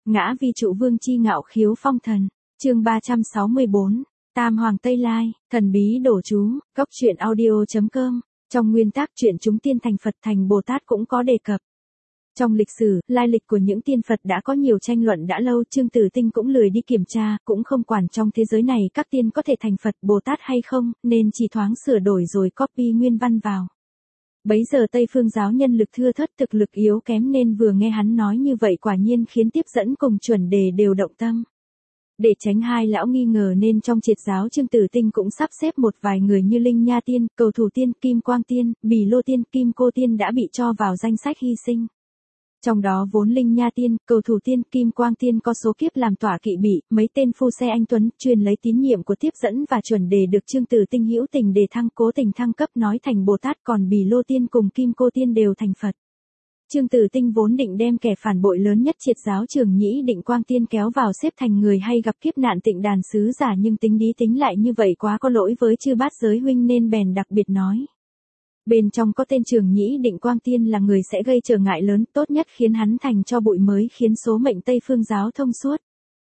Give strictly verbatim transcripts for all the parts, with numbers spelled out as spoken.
Ngã vi trụ vương chi ngạo khiếu phong thần. Chương ba trăm sáu mươi bốn. Tam Hoàng Tây Lai, thần bí đổ chú, góc truyện audio chấm com. Trong nguyên tác truyện chúng tiên thành Phật thành Bồ Tát cũng có đề cập. Trong lịch sử, lai lịch của những tiên Phật đã có nhiều tranh luận đã lâu, Chương Tử Tinh cũng lười đi kiểm tra, cũng không quản trong thế giới này các tiên có thể thành Phật Bồ Tát hay không, nên chỉ thoáng sửa đổi rồi copy nguyên văn vào. Bấy giờ Tây Phương giáo nhân lực thưa thớt, thực lực yếu kém, nên vừa nghe hắn nói như vậy quả nhiên khiến tiếp dẫn cùng chuẩn đề đều động tâm. Để tránh hai lão nghi ngờ nên trong triệt giáo Chương Tử Tinh cũng sắp xếp một vài người như Linh Nha Tiên, Cầu Thủ Tiên, Kim Quang Tiên, Bì Lô Tiên, Kim Cô Tiên đã bị cho vào danh sách hy sinh. Trong đó vốn Linh Nha Tiên, Cầu Thủ Tiên, Kim Quang Tiên có số kiếp làm tỏa kỵ bị, mấy tên phu xe anh tuấn truyền lấy tín nhiệm của tiếp dẫn và chuẩn đề được Chương Tử Tinh hữu tình đề thăng, cố tình thăng cấp nói thành Bồ Tát, còn Bì Lô Tiên cùng Kim Cô Tiên đều thành Phật. Chương Tử Tinh vốn định đem kẻ phản bội lớn nhất triệt giáo Trường Nhĩ Định Quang Tiên kéo vào xếp thành người hay gặp kiếp nạn Tịnh Đàn sứ giả, nhưng tính đi tính lại như vậy quá có lỗi với chư bát giới huynh nên bèn đặc biệt nói. Bên trong có tên Trường Nhĩ Định Quang Tiên là người sẽ gây trở ngại lớn, tốt nhất khiến hắn thành cho bụi mới khiến số mệnh Tây Phương giáo thông suốt.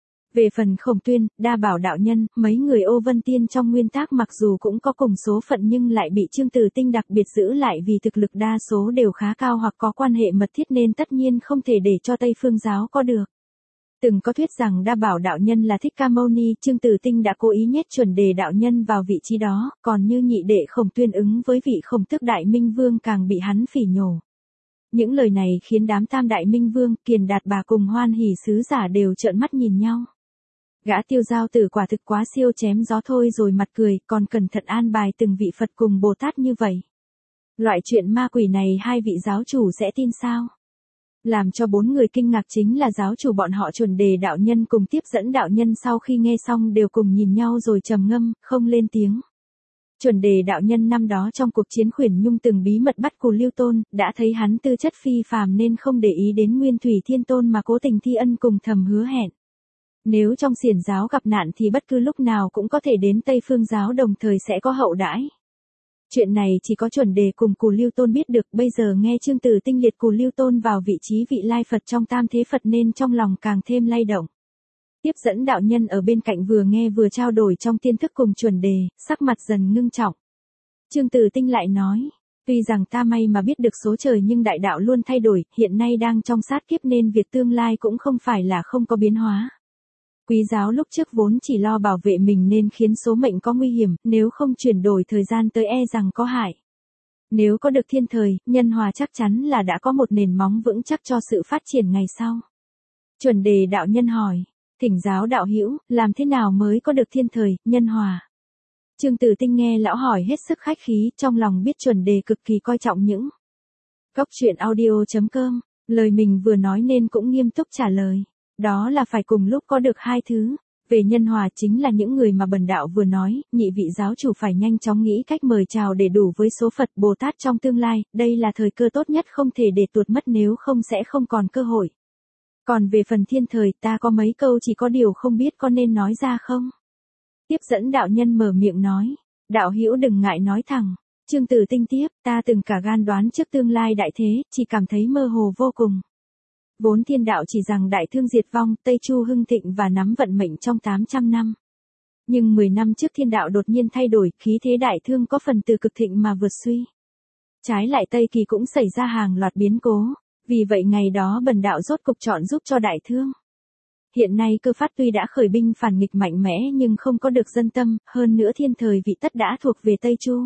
Về phần Khổng Tuyên, Đa Bảo đạo nhân, mấy người Ô Vân Tiên trong nguyên tác mặc dù cũng có cùng số phận nhưng lại bị Chương Tử Tinh đặc biệt giữ lại vì thực lực đa số đều khá cao hoặc có quan hệ mật thiết nên tất nhiên không thể để cho Tây Phương giáo có được. Từng có thuyết rằng Đa Bảo đạo nhân là Thích Ca Mâu Ni, Chương Tử Tinh đã cố ý nhét chuẩn đề đạo nhân vào vị trí đó, còn như nhị đệ Khổng Tuyên ứng với vị Khổng Tước Đại Minh Vương càng bị hắn phỉ nhổ. Những lời này khiến đám Tam Đại Minh Vương, Kiền Đạt Bà cùng Hoan Hỷ sứ giả đều trợn mắt nhìn nhau. Gã Tiêu Giao Tử quả thực quá siêu chém gió thôi rồi mặt cười, còn cẩn thận an bài từng vị Phật cùng Bồ Tát như vậy. Loại chuyện ma quỷ này hai vị giáo chủ sẽ tin sao? Làm cho bốn người kinh ngạc chính là giáo chủ bọn họ Chuẩn Đề đạo nhân cùng Tiếp dẫn đạo nhân sau khi nghe xong đều cùng nhìn nhau rồi trầm ngâm, không lên tiếng. Chuẩn Đề đạo nhân năm đó trong cuộc chiến Khuyển Nhung từng bí mật bắt Cù Lưu Tôn, đã thấy hắn tư chất phi phàm nên không để ý đến Nguyên Thủy Thiên Tôn mà cố tình thi ân cùng thầm hứa hẹn. Nếu trong xiển giáo gặp nạn thì bất cứ lúc nào cũng có thể đến Tây Phương giáo đồng thời sẽ có hậu đãi. Chuyện này chỉ có Chuẩn Đề cùng Cù Lưu Tôn biết được, bây giờ nghe Chương Tử Tinh liệt Cù Lưu Tôn vào vị trí vị lai Phật trong tam thế Phật nên trong lòng càng thêm lay động. Tiếp dẫn đạo nhân ở bên cạnh vừa nghe vừa trao đổi trong tiên thức cùng Chuẩn Đề, sắc mặt dần ngưng trọng. Chương Tử Tinh lại nói, tuy rằng ta may mà biết được số trời nhưng đại đạo luôn thay đổi, hiện nay đang trong sát kiếp nên việc tương lai cũng không phải là không có biến hóa. Quý giáo lúc trước vốn chỉ lo bảo vệ mình nên khiến số mệnh có nguy hiểm, nếu không chuyển đổi thời gian tới e rằng có hại. Nếu có được thiên thời, nhân hòa chắc chắn là đã có một nền móng vững chắc cho sự phát triển ngày sau. Chuẩn Đề đạo nhân hỏi, thỉnh giáo đạo hữu, làm thế nào mới có được thiên thời, nhân hòa? Chương Tử Tinh nghe lão hỏi hết sức khách khí, trong lòng biết Chuẩn Đề cực kỳ coi trọng những góc truyện audio chấm com, lời mình vừa nói nên cũng nghiêm túc trả lời. Đó là phải cùng lúc có được hai thứ. Về nhân hòa chính là những người mà bần đạo vừa nói, nhị vị giáo chủ phải nhanh chóng nghĩ cách mời chào để đủ với số Phật Bồ Tát trong tương lai, đây là thời cơ tốt nhất không thể để tuột mất nếu không sẽ không còn cơ hội. Còn về phần thiên thời ta có mấy câu chỉ có điều không biết có nên nói ra không? Tiếp dẫn đạo nhân mở miệng nói, đạo hữu đừng ngại nói thẳng. Chương Tử Tinh tiếp, ta từng cả gan đoán trước tương lai đại thế, chỉ cảm thấy mơ hồ vô cùng. Vốn thiên đạo chỉ rằng đại thương diệt vong, Tây Chu hưng thịnh và nắm vận mệnh trong tám trăm năm. Nhưng mười năm trước thiên đạo đột nhiên thay đổi, khí thế đại thương có phần từ cực thịnh mà vượt suy. Trái lại Tây Kỳ cũng xảy ra hàng loạt biến cố, vì vậy ngày đó bần đạo rốt cục chọn giúp cho đại thương. Hiện nay Cơ Phát tuy đã khởi binh phản nghịch mạnh mẽ nhưng không có được dân tâm, hơn nữa thiên thời vị tất đã thuộc về Tây Chu.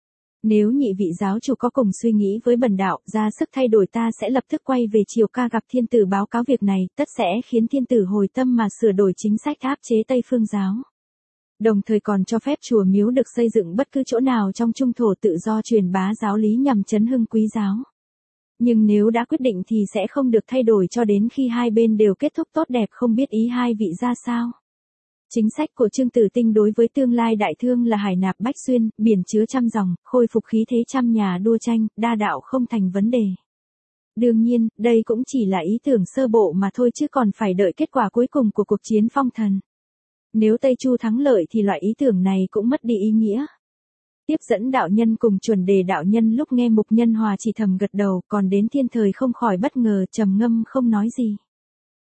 Nếu nhị vị giáo chủ có cùng suy nghĩ với bần đạo, ra sức thay đổi ta sẽ lập tức quay về Triều Ca gặp thiên tử báo cáo việc này, tất sẽ khiến thiên tử hồi tâm mà sửa đổi chính sách áp chế Tây Phương giáo. Đồng thời còn cho phép chùa miếu được xây dựng bất cứ chỗ nào trong trung thổ tự do truyền bá giáo lý nhằm chấn hưng quý giáo. Nhưng nếu đã quyết định thì sẽ không được thay đổi cho đến khi hai bên đều kết thúc tốt đẹp, không biết ý hai vị ra sao. Chính sách của Chương Tử Tinh đối với tương lai đại thương là hải nạp bách xuyên, biển chứa trăm dòng, khôi phục khí thế trăm nhà đua tranh, đa đạo không thành vấn đề. Đương nhiên, đây cũng chỉ là ý tưởng sơ bộ mà thôi chứ còn phải đợi kết quả cuối cùng của cuộc chiến phong thần. Nếu Tây Chu thắng lợi thì loại ý tưởng này cũng mất đi ý nghĩa. Tiếp dẫn đạo nhân cùng Chuẩn Đề đạo nhân lúc nghe mục nhân hòa chỉ thầm gật đầu, còn đến thiên thời không khỏi bất ngờ trầm ngâm không nói gì.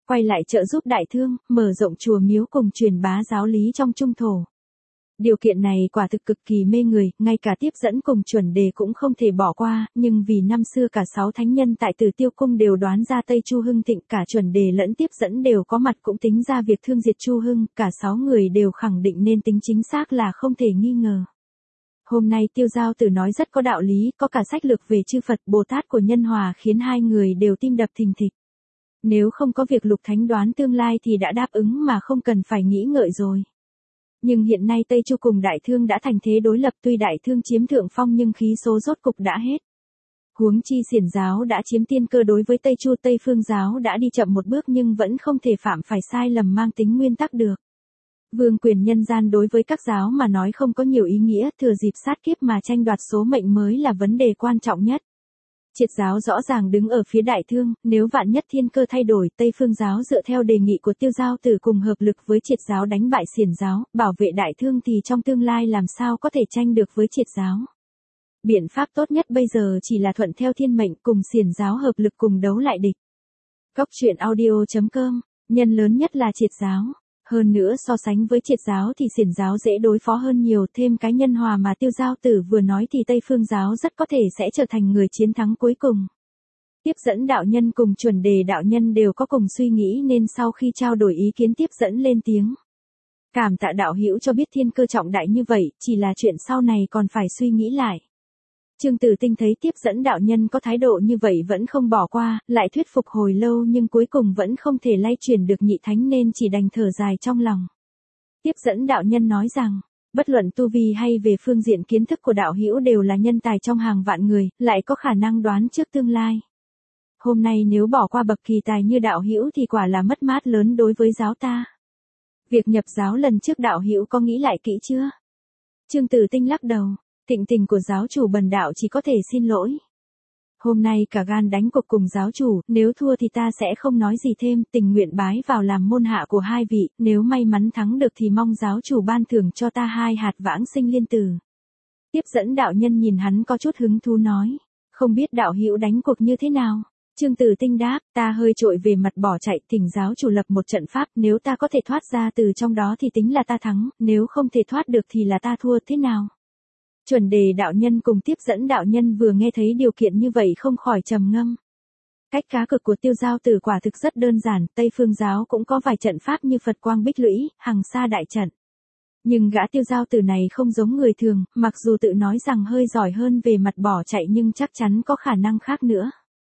quay lại trợ giúp đại thương, mở rộng chùa miếu cùng truyền bá giáo lý trong trung thổ. Điều kiện này quả thực cực kỳ mê người, ngay cả tiếp dẫn cùng chuẩn đề cũng không thể bỏ qua, nhưng vì năm xưa cả sáu thánh nhân tại Tử Tiêu Cung đều đoán ra Tây Chu hưng thịnh, cả chuẩn đề lẫn tiếp dẫn đều có mặt cũng tính ra việc thương diệt Chu hưng, cả sáu người đều khẳng định nên tính chính xác là không thể nghi ngờ. Hôm nay Tiêu Giao Tử nói rất có đạo lý, có cả sách lược về chư Phật Bồ Tát của Nhân Hòa khiến hai người đều tim đập thình thịch. Nếu không có việc Lục Thánh đoán tương lai thì đã đáp ứng mà không cần phải nghĩ ngợi rồi. Nhưng hiện nay Tây Chu cùng Đại Thương đã thành thế đối lập, tuy Đại Thương chiếm thượng phong nhưng khí số rốt cục đã hết. Huống chi Xiển giáo đã chiếm tiên cơ đối với Tây Chu, Tây Phương giáo đã đi chậm một bước nhưng vẫn không thể phạm phải sai lầm mang tính nguyên tắc được. Vương quyền nhân gian đối với các giáo mà nói không có nhiều ý nghĩa, thừa dịp sát kiếp mà tranh đoạt số mệnh mới là vấn đề quan trọng nhất. Triệt giáo rõ ràng đứng ở phía Đại Thương, nếu vạn nhất thiên cơ thay đổi, Tây Phương giáo dựa theo đề nghị của Tiêu Giao Tử cùng hợp lực với Triệt giáo đánh bại Xiển giáo, bảo vệ Đại Thương thì trong tương lai làm sao có thể tranh được với Triệt giáo. Biện pháp tốt nhất bây giờ chỉ là thuận theo thiên mệnh cùng Xiển giáo hợp lực cùng đấu lại địch. Góc truyện audio chấm com, nhân lớn nhất là Triệt giáo. Hơn nữa so sánh với Triệt giáo thì Xiển giáo dễ đối phó hơn nhiều, thêm cái Nhân Hòa mà Tiêu Giao Tử vừa nói thì Tây Phương giáo rất có thể sẽ trở thành người chiến thắng cuối cùng. Tiếp dẫn đạo nhân cùng chuẩn đề đạo nhân đều có cùng suy nghĩ nên sau khi trao đổi ý kiến tiếp dẫn lên tiếng. Cảm tạ đạo hữu cho biết thiên cơ trọng đại như vậy, chỉ là chuyện sau này còn phải suy nghĩ lại. Trương Tử Tinh thấy tiếp dẫn đạo nhân có thái độ như vậy vẫn không bỏ qua, lại thuyết phục hồi lâu nhưng cuối cùng vẫn không thể lay chuyển được nhị thánh nên chỉ đành thở dài trong lòng. Tiếp dẫn đạo nhân nói rằng, bất luận tu vi hay về phương diện kiến thức của đạo hữu đều là nhân tài trong hàng vạn người, lại có khả năng đoán trước tương lai. Hôm nay nếu bỏ qua bậc kỳ tài như đạo hữu thì quả là mất mát lớn đối với giáo ta. Việc nhập giáo lần trước đạo hữu có nghĩ lại kỹ chưa? Trương Tử Tinh lắc đầu. Thịnh tình của giáo chủ bần đạo chỉ có thể xin lỗi. Hôm nay cả gan đánh cuộc cùng giáo chủ, nếu thua thì ta sẽ không nói gì thêm, tình nguyện bái vào làm môn hạ của hai vị, nếu may mắn thắng được thì mong giáo chủ ban thưởng cho ta hai hạt vãng sinh liên tử. Tiếp dẫn đạo nhân nhìn hắn có chút hứng thú nói, không biết đạo hữu đánh cuộc như thế nào? Trương Tử Tinh đáp, ta hơi trội về mặt bỏ chạy, thỉnh giáo chủ lập một trận pháp, nếu ta có thể thoát ra từ trong đó thì tính là ta thắng, nếu không thể thoát được thì là ta thua, thế nào? Chuẩn đề đạo nhân cùng tiếp dẫn đạo nhân vừa nghe thấy điều kiện như vậy không khỏi trầm ngâm. Cách cá cược của Tiêu Giao Tử quả thực rất đơn giản, Tây Phương giáo cũng có vài trận pháp như Phật Quang Bích Lũy, Hằng Sa Đại Trận. Nhưng gã Tiêu Giao Tử này không giống người thường, mặc dù tự nói rằng hơi giỏi hơn về mặt bỏ chạy nhưng chắc chắn có khả năng khác nữa.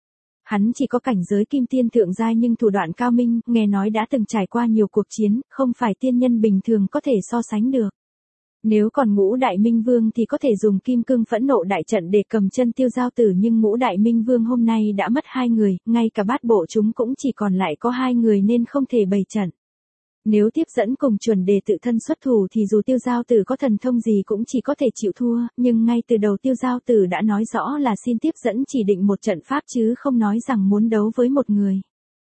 Hắn chỉ có cảnh giới kim tiên thượng giai nhưng thủ đoạn cao minh, nghe nói đã từng trải qua nhiều cuộc chiến, không phải tiên nhân bình thường có thể so sánh được. Nếu còn Ngũ Đại Minh Vương thì có thể dùng Kim Cương Phẫn Nộ Đại Trận để cầm chân Tiêu Giao Tử, nhưng Ngũ Đại Minh Vương hôm nay đã mất hai người, ngay cả bát bộ chúng cũng chỉ còn lại có hai người nên không thể bày trận. Nếu tiếp dẫn cùng chuẩn đề tự thân xuất thủ thì dù Tiêu Giao Tử có thần thông gì cũng chỉ có thể chịu thua, nhưng ngay từ đầu Tiêu Giao Tử đã nói rõ là xin tiếp dẫn chỉ định một trận pháp chứ không nói rằng muốn đấu với một người.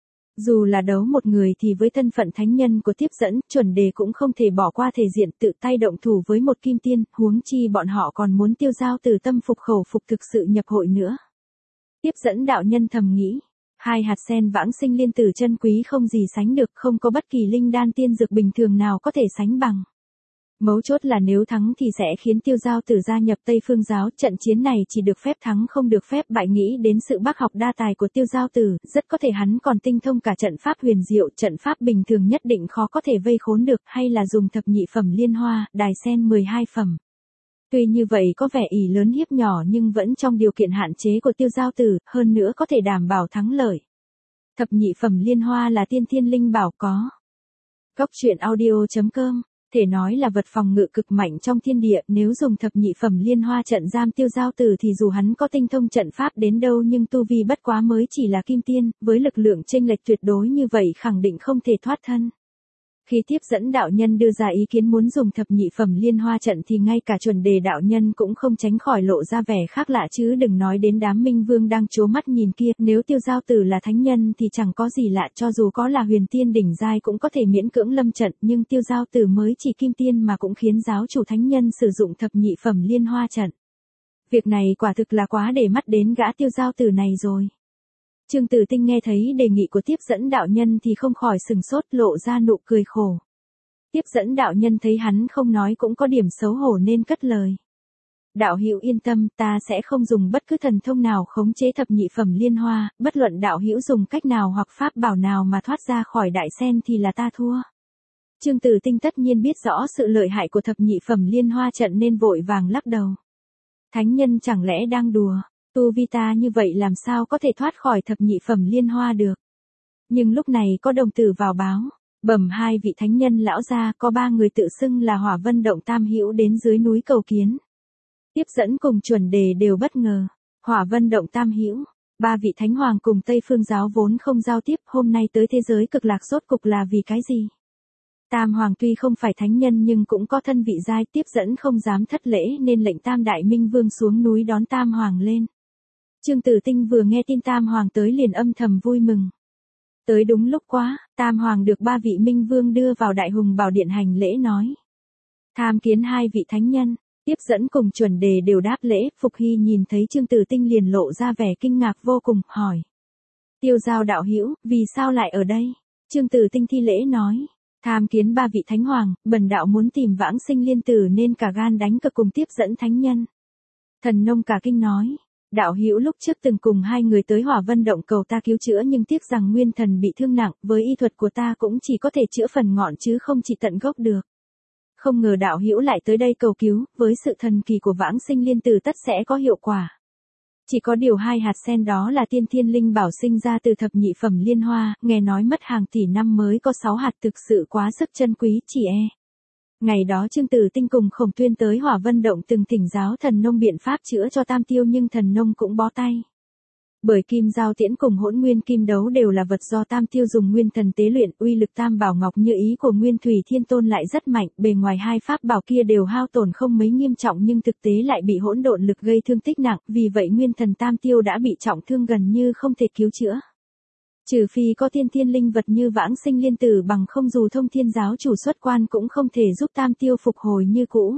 Dù là đấu một người thì với thân phận thánh nhân của tiếp dẫn, chuẩn đề cũng không thể bỏ qua thể diện tự tay động thủ với một kim tiên, huống chi bọn họ còn muốn Tiêu Giao Tử tâm phục khẩu phục thực sự nhập hội nữa. Tiếp dẫn đạo nhân thầm nghĩ, hai hạt sen vãng sinh liên tử chân quý không gì sánh được, không có bất kỳ linh đan tiên dược bình thường nào có thể sánh bằng. Mấu chốt là nếu thắng thì sẽ khiến Tiêu Giao Tử gia nhập Tây Phương giáo, trận chiến này chỉ được phép thắng không được phép bại. Nghĩ đến sự bác học đa tài của Tiêu Giao Tử, rất có thể hắn còn tinh thông cả trận pháp huyền diệu, trận pháp bình thường nhất định khó có thể vây khốn được, hay là dùng thập nhị phẩm liên hoa, đài sen mười hai phẩm. Tuy như vậy có vẻ ỷ lớn hiếp nhỏ nhưng vẫn trong điều kiện hạn chế của Tiêu Giao Tử, hơn nữa có thể đảm bảo thắng lợi. Thập nhị phẩm liên hoa là tiên thiên linh bảo có. Góc truyện audio chấm com, thể nói là vật phòng ngự cực mạnh trong thiên địa, nếu dùng thập nhị phẩm liên hoa trận giam Tiêu Giao Tử thì dù hắn có tinh thông trận pháp đến đâu nhưng tu vi bất quá mới chỉ là kim tiên, với lực lượng chênh lệch tuyệt đối như vậy khẳng định không thể thoát thân. Khi tiếp dẫn đạo nhân đưa ra ý kiến muốn dùng thập nhị phẩm liên hoa trận thì ngay cả chuẩn đề đạo nhân cũng không tránh khỏi lộ ra vẻ khác lạ, chứ đừng nói đến đám minh vương đang trố mắt nhìn kia, nếu Tiêu Giao Tử là thánh nhân thì chẳng có gì lạ, cho dù có là huyền tiên đỉnh giai cũng có thể miễn cưỡng lâm trận, nhưng Tiêu Giao Tử mới chỉ kim tiên mà cũng khiến giáo chủ thánh nhân sử dụng thập nhị phẩm liên hoa trận. Việc này quả thực là quá để mắt đến gã Tiêu Giao Tử này rồi. Trương Tử Tinh nghe thấy đề nghị của tiếp dẫn đạo nhân thì không khỏi sừng sốt, lộ ra nụ cười khổ. Tiếp dẫn đạo nhân thấy hắn không nói cũng có điểm xấu hổ nên cất lời. Đạo hữu yên tâm, ta sẽ không dùng bất cứ thần thông nào khống chế thập nhị phẩm liên hoa, bất luận đạo hữu dùng cách nào hoặc pháp bảo nào mà thoát ra khỏi đại sen thì là ta thua. Trương Tử Tinh tất nhiên biết rõ sự lợi hại của thập nhị phẩm liên hoa trận nên vội vàng lắc đầu. Thánh nhân chẳng lẽ đang đùa, tu vi ta như vậy làm sao có thể thoát khỏi thập nhị phẩm liên hoa được. Nhưng lúc này có đồng tử vào báo, bẩm hai vị thánh nhân lão gia, có ba người tự xưng là Hỏa Vân Động Tam Hữu đến dưới núi cầu kiến. Tiếp dẫn cùng chuẩn đề đều bất ngờ. Hỏa Vân Động Tam Hữu, ba vị thánh hoàng cùng Tây Phương giáo vốn không giao tiếp, hôm nay tới thế giới cực lạc rốt cục là vì cái gì? Tam hoàng tuy không phải thánh nhân nhưng cũng có thân vị giai, tiếp dẫn không dám thất lễ nên lệnh Tam Đại Minh Vương xuống núi đón Tam hoàng lên. Trương Tử Tinh vừa nghe tin Tam hoàng tới liền âm thầm vui mừng. Tới đúng lúc quá, Tam hoàng được ba vị Minh Vương đưa vào Đại Hùng Bảo Điện hành lễ nói. Tham kiến hai vị thánh nhân. Tiếp dẫn cùng chuẩn đề đều đáp lễ, Phục Hy nhìn thấy Trương Tử Tinh liền lộ ra vẻ kinh ngạc vô cùng, hỏi. Tiêu Giao đạo hữu, vì sao lại ở đây? Trương Tử Tinh thi lễ nói. Tham kiến ba vị thánh hoàng, bần đạo muốn tìm vãng sinh liên tử nên cả gan đánh cược cùng tiếp dẫn thánh nhân. Thần Nông cả kinh nói. Đạo hữu lúc trước từng cùng hai người tới Hỏa Vân Động cầu ta cứu chữa nhưng tiếc rằng nguyên thần bị thương nặng, với y thuật của ta cũng chỉ có thể chữa phần ngọn chứ không chỉ tận gốc được. Không ngờ đạo hữu lại tới đây cầu cứu, với sự thần kỳ của vãng sinh liên tử tất sẽ có hiệu quả. Chỉ có điều hai hạt sen đó là tiên thiên linh bảo sinh ra từ thập nhị phẩm liên hoa, nghe nói mất hàng tỷ năm mới có sáu hạt, thực sự quá sức chân quý, chỉ e. Ngày đó Trương Tử Tinh cùng Khổng Tuyên tới Hỏa Vân Động từng thỉnh giáo Thần Nông biện pháp chữa cho Tam Tiêu nhưng Thần Nông cũng bó tay. Bởi kim giao tiễn cùng hỗn nguyên kim đấu đều là vật do Tam Tiêu dùng nguyên thần tế luyện, uy lực Tam Bảo Ngọc như ý của Nguyên Thủy Thiên Tôn lại rất mạnh, bề ngoài hai pháp bảo kia đều hao tổn không mấy nghiêm trọng nhưng thực tế lại bị hỗn độn lực gây thương tích nặng, vì vậy nguyên thần Tam Tiêu đã bị trọng thương gần như không thể cứu chữa. Trừ phi có tiên thiên linh vật như vãng sinh liên tử, bằng không dù thông thiên giáo chủ xuất quan cũng không thể giúp Tam Tiêu phục hồi như cũ.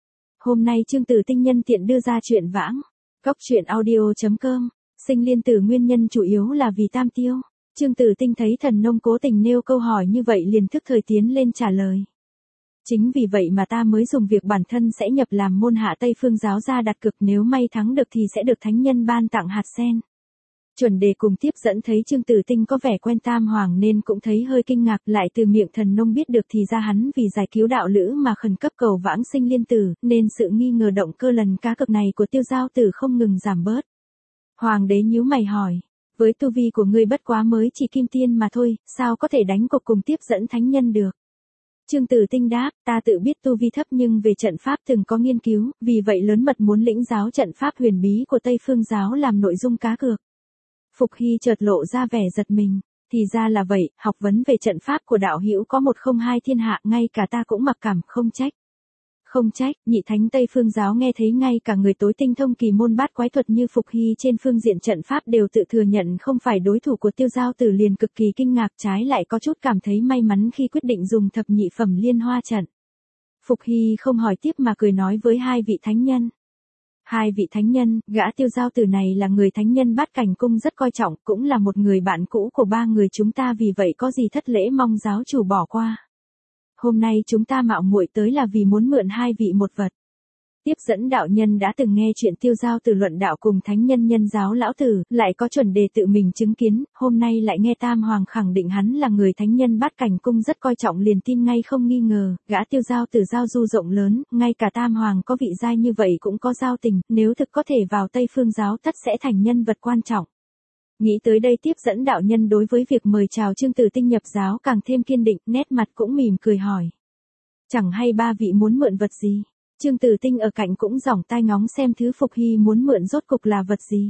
Hôm nay Trương Tử Tinh nhân tiện đưa ra chuyện vãng. Cốc truyện audio chấm com. Sinh liên tử nguyên nhân chủ yếu là vì Tam Tiêu. Trương Tử Tinh thấy Thần Nông cố tình nêu câu hỏi như vậy liền thức thời tiến lên trả lời. Chính vì vậy mà ta mới dùng việc bản thân sẽ nhập làm môn hạ Tây Phương giáo ra đặt cược, nếu may thắng được thì sẽ được thánh nhân ban tặng hạt sen. Chuẩn đề cùng tiếp dẫn thấy Trương Tử Tinh có vẻ quen Tam hoàng nên cũng thấy hơi kinh ngạc, lại từ miệng Thần Nông biết được thì ra hắn vì giải cứu đạo lữ mà khẩn cấp cầu vãng sinh liên tử, nên sự nghi ngờ động cơ lần cá cược này của Tiêu Giao Tử không ngừng giảm bớt. Hoàng đế nhíu mày hỏi, với tu vi của ngươi bất quá mới chỉ kim tiên mà thôi, sao có thể đánh cuộc cùng tiếp dẫn thánh nhân được? Trương Tử Tinh đáp, ta tự biết tu vi thấp nhưng về trận pháp từng có nghiên cứu, vì vậy lớn mật muốn lĩnh giáo trận pháp huyền bí của Tây Phương giáo làm nội dung cá cược. Phục Hy chợt lộ ra vẻ giật mình, thì ra là vậy, học vấn về trận pháp của đạo hữu có một không hai thiên hạ, ngay cả ta cũng mặc cảm, không trách. Không trách, nhị thánh Tây Phương giáo nghe thấy ngay cả người tối tinh thông kỳ môn bát quái thuật như Phục Hy trên phương diện trận pháp đều tự thừa nhận không phải đối thủ của Tiêu Giao Tử liền cực kỳ kinh ngạc, trái lại có chút cảm thấy may mắn khi quyết định dùng thập nhị phẩm liên hoa trận. Phục Hy không hỏi tiếp mà cười nói với hai vị thánh nhân. Hai vị thánh nhân, gã Tiêu Giao Tử này là người thánh nhân Bát Cảnh Cung rất coi trọng, cũng là một người bạn cũ của ba người chúng ta, vì vậy có gì thất lễ mong giáo chủ bỏ qua. Hôm nay chúng ta mạo muội tới là vì muốn mượn hai vị một vật. Tiếp dẫn đạo nhân đã từng nghe chuyện Tiêu Giao Tử luận đạo cùng thánh nhân Nhân Giáo lão tử, lại có chuẩn đề tự mình chứng kiến, hôm nay lại nghe Tam hoàng khẳng định hắn là người thánh nhân Bát Cảnh Cung rất coi trọng liền tin ngay không nghi ngờ, gã Tiêu Giao Tử giao du rộng lớn, ngay cả Tam hoàng có vị giai như vậy cũng có giao tình, nếu thực có thể vào Tây Phương giáo tất sẽ thành nhân vật quan trọng. Nghĩ tới đây tiếp dẫn đạo nhân đối với việc mời chào Trương Tử Tinh nhập giáo càng thêm kiên định, nét mặt cũng mỉm cười hỏi. Chẳng hay ba vị muốn mượn vật gì? Trương Tử Tinh ở cạnh cũng giỏng tai ngóng xem thứ Phục Hy muốn mượn rốt cục là vật gì.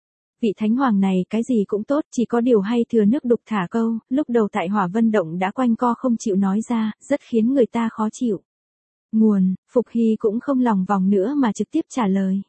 Vị thánh hoàng này cái gì cũng tốt, chỉ có điều hay thừa nước đục thả câu, lúc đầu tại Hỏa Vân Động đã quanh co không chịu nói ra, rất khiến người ta khó chịu. Nguồn, Phục Hy cũng không lòng vòng nữa mà trực tiếp trả lời.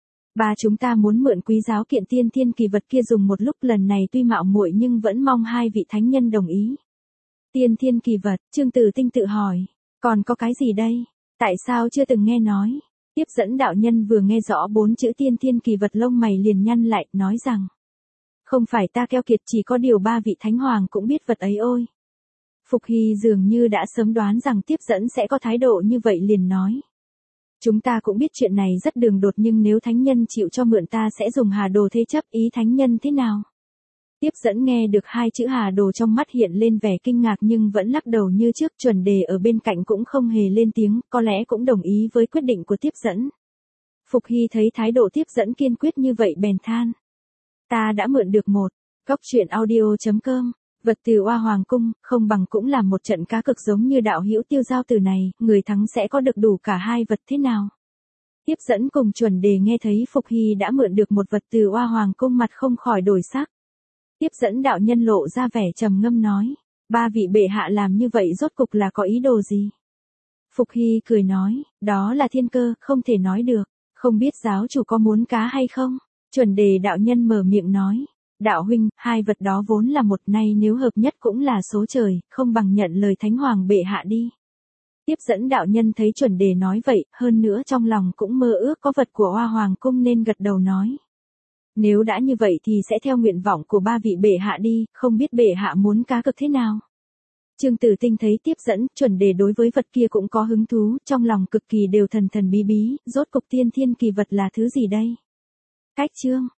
Ba chúng ta muốn mượn quý giáo kiện tiên thiên kỳ vật kia dùng một lúc, lần này tuy mạo muội nhưng vẫn mong hai vị thánh nhân đồng ý. Tiên thiên kỳ vật, Trương Tử Tinh tự hỏi, còn có cái gì đây? Tại sao chưa từng nghe nói? Tiếp dẫn đạo nhân vừa nghe rõ bốn chữ tiên thiên kỳ vật lông mày liền nhăn lại, nói rằng. Không phải ta keo kiệt, chỉ có điều ba vị thánh hoàng cũng biết vật ấy ôi. Phục Hy dường như đã sớm đoán rằng tiếp dẫn sẽ có thái độ như vậy liền nói. Chúng ta cũng biết chuyện này rất đường đột, nhưng nếu thánh nhân chịu cho mượn ta sẽ dùng Hà Đồ thế chấp, ý thánh nhân thế nào? Tiếp dẫn nghe được hai chữ Hà Đồ trong mắt hiện lên vẻ kinh ngạc nhưng vẫn lắc đầu như trước. Chuẩn Đề ở bên cạnh cũng không hề lên tiếng, có lẽ cũng đồng ý với quyết định của tiếp dẫn. Phục Hy thấy thái độ tiếp dẫn kiên quyết như vậy bèn than. Ta đã mượn được một, góc truyện audio chấm com, vật từ Oa Hoàng Cung, không bằng cũng là một trận cá cược giống như đạo hữu tiêu giao từ này, người thắng sẽ có được đủ cả hai vật thế nào? Tiếp dẫn cùng Chuẩn Đề nghe thấy Phục Hy đã mượn được một vật từ Oa Hoàng Cung, mặt không khỏi đổi sắc. Tiếp dẫn đạo nhân lộ ra vẻ trầm ngâm nói, ba vị bệ hạ làm như vậy rốt cục là có ý đồ gì? Phục Hy cười nói, đó là thiên cơ, không thể nói được, không biết giáo chủ có muốn cá hay không? Chuẩn Đề đạo nhân mở miệng nói, đạo huynh, hai vật đó vốn là một, nay nếu hợp nhất cũng là số trời, không bằng nhận lời thánh hoàng bệ hạ đi. Tiếp dẫn đạo nhân thấy Chuẩn Đề nói vậy, hơn nữa trong lòng cũng mơ ước có vật của Oa Hoàng Cung nên gật đầu nói. Nếu đã như vậy thì sẽ theo nguyện vọng của ba vị bệ hạ đi, không biết bệ hạ muốn cá cược thế nào. Trương Tử Tinh thấy tiếp dẫn, Chuẩn Đề đối với vật kia cũng có hứng thú, trong lòng cực kỳ đều thần thần bí bí, rốt cục tiên thiên kỳ vật là thứ gì đây? Cách chương